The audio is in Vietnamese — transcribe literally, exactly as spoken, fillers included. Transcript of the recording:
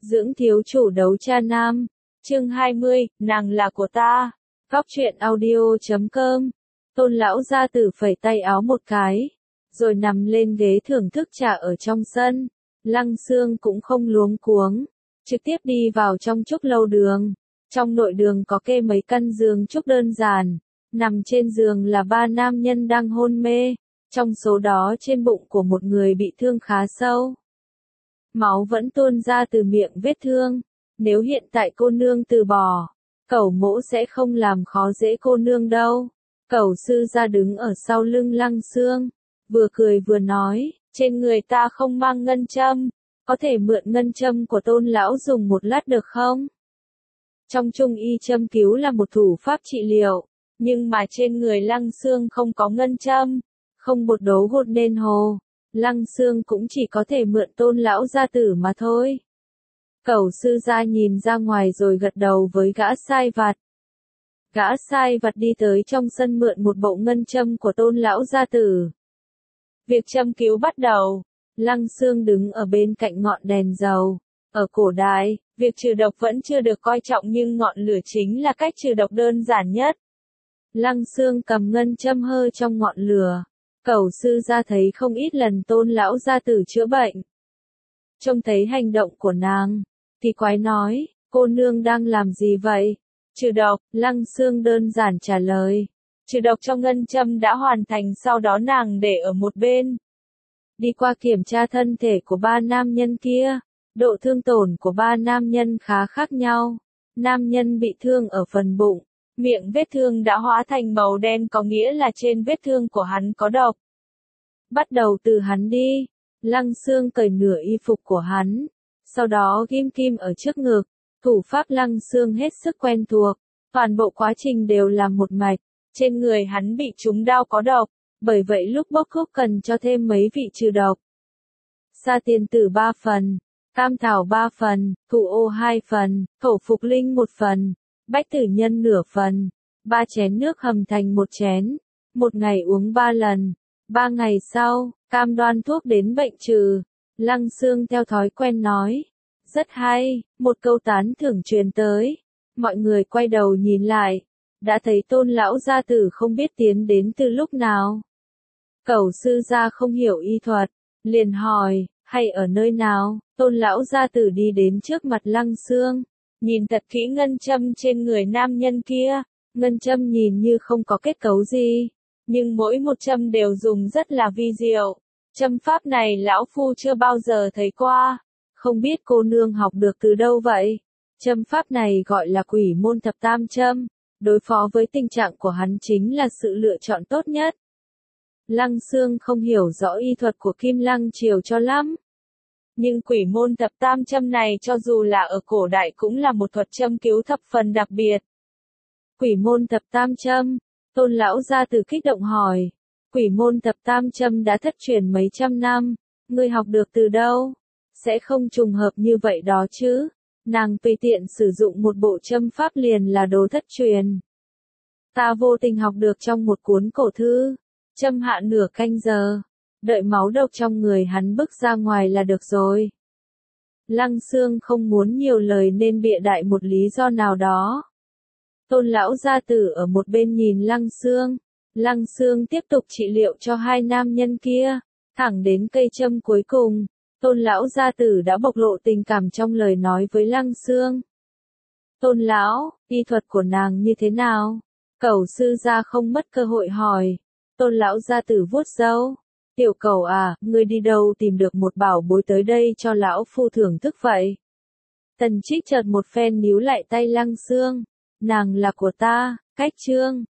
Dưỡng thiếu chủ đấu cha nam. Chương hai mươi, nàng là của ta. Góc truyện audio chấm com. Tôn lão gia tử phẩy tay áo một cái, rồi nằm lên ghế thưởng thức trà ở trong sân. Lăng Xương cũng không luống cuống, trực tiếp đi vào trong trúc lâu đường. Trong nội đường có kê mấy căn giường trúc đơn giản, nằm trên giường là ba nam nhân đang hôn mê, trong số đó trên bụng của một người bị thương khá sâu. Máu vẫn tuôn ra từ miệng vết thương, nếu hiện tại cô nương từ bỏ, cẩu mỗ sẽ không làm khó dễ cô nương đâu. Cẩu sư gia đứng ở sau lưng Lăng Xương, vừa cười vừa nói, trên người ta không mang ngân châm, có thể mượn ngân châm của Tôn lão dùng một lát được không? Trong trung y châm cứu là một thủ pháp trị liệu, nhưng mà trên người Lăng Xương không có ngân châm, không bột đấu gột nên hồ, Lăng Xương cũng chỉ có thể mượn Tôn lão gia tử mà thôi. Cẩu sư gia nhìn ra ngoài rồi gật đầu với gã sai vặt. Gã sai vặt đi tới trong sân mượn một bộ ngân châm của Tôn lão gia tử. Việc châm cứu bắt đầu, Lăng Xương đứng ở bên cạnh ngọn đèn dầu. Ở cổ đại, việc trừ độc vẫn chưa được coi trọng nhưng ngọn lửa chính là cách trừ độc đơn giản nhất. Lăng Xương cầm ngân châm hơi trong ngọn lửa. Cẩu sư gia thấy không ít lần Tôn lão gia tử chữa bệnh. Trông thấy hành động của nàng, thì quái nói, cô nương đang làm gì vậy? Trừ độc, Lăng Xương đơn giản trả lời. Trừ độc trong ngân châm đã hoàn thành, sau đó nàng để ở một bên. Đi qua kiểm tra thân thể của ba nam nhân kia, độ thương tổn của ba nam nhân khá khác nhau. Nam nhân bị thương ở phần bụng, miệng vết thương đã hóa thành màu đen có nghĩa là trên vết thương của hắn có độc. Bắt đầu từ hắn đi, Lăng Xương cởi nửa y phục của hắn, sau đó ghim kim ở trước ngực. Thủ pháp Lăng Xương hết sức quen thuộc, toàn bộ quá trình đều là một mạch. Trên người hắn bị trúng đao có độc, bởi vậy lúc bốc thuốc cần cho thêm mấy vị trừ độc. Sa tiền tử ba phần, cam thảo ba phần, thụ ô hai phần, thổ phục linh một phần, bách tử nhân nửa phần, ba chén nước hầm thành một chén, một ngày uống ba lần, ba ngày sau, cam đoan thuốc đến bệnh trừ. Lăng Xương theo thói quen nói, rất hay, một câu tán thưởng truyền tới, mọi người quay đầu nhìn lại, đã thấy Tôn lão gia tử không biết tiến đến từ lúc nào. Cẩu sư gia không hiểu y thuật, liền hỏi, hay ở nơi nào? Tôn lão gia tử đi đến trước mặt Lăng Xương, nhìn thật kỹ ngân châm trên người nam nhân kia. Ngân châm nhìn như không có kết cấu gì, nhưng mỗi một châm đều dùng rất là vi diệu. Châm pháp này lão phu chưa bao giờ thấy qua, không biết cô nương học được từ đâu vậy? Châm pháp này gọi là quỷ môn thập tam châm, đối phó với tình trạng của hắn chính là sự lựa chọn tốt nhất. Lăng Xương không hiểu rõ y thuật của Kim Lăng Triều cho lắm, nhưng quỷ môn thập tam châm này cho dù là ở cổ đại cũng là một thuật châm cứu thập phần đặc biệt. Quỷ môn thập tam châm, Tôn lão gia tử kích động hỏi, quỷ môn thập tam châm đã thất truyền mấy trăm năm, ngươi học được từ đâu? Sẽ không trùng hợp như vậy đó chứ? Nàng tùy tiện sử dụng một bộ châm pháp liền là đồ thất truyền. Ta vô tình học được trong một cuốn cổ thư. Châm hạ nửa canh giờ, đợi máu độc trong người hắn bức ra ngoài là được rồi. Lăng Xương không muốn nhiều lời nên bịa đại một lý do nào đó. Tôn lão gia tử ở một bên nhìn Lăng Xương. Lăng Xương tiếp tục trị liệu cho hai nam nhân kia, thẳng đến cây châm cuối cùng. Tôn lão gia tử đã bộc lộ tình cảm trong lời nói với Lăng Xương. Tôn lão, y thuật của nàng như thế nào? Cẩu sư gia không mất cơ hội hỏi. Tôn lão gia tử vuốt râu. Tiểu cẩu à, ngươi đi đâu tìm được một bảo bối tới đây cho lão phu thưởng thức vậy? Tần Trích chợt một phen níu lại tay Lăng Xương. Nàng là của ta, cách chương.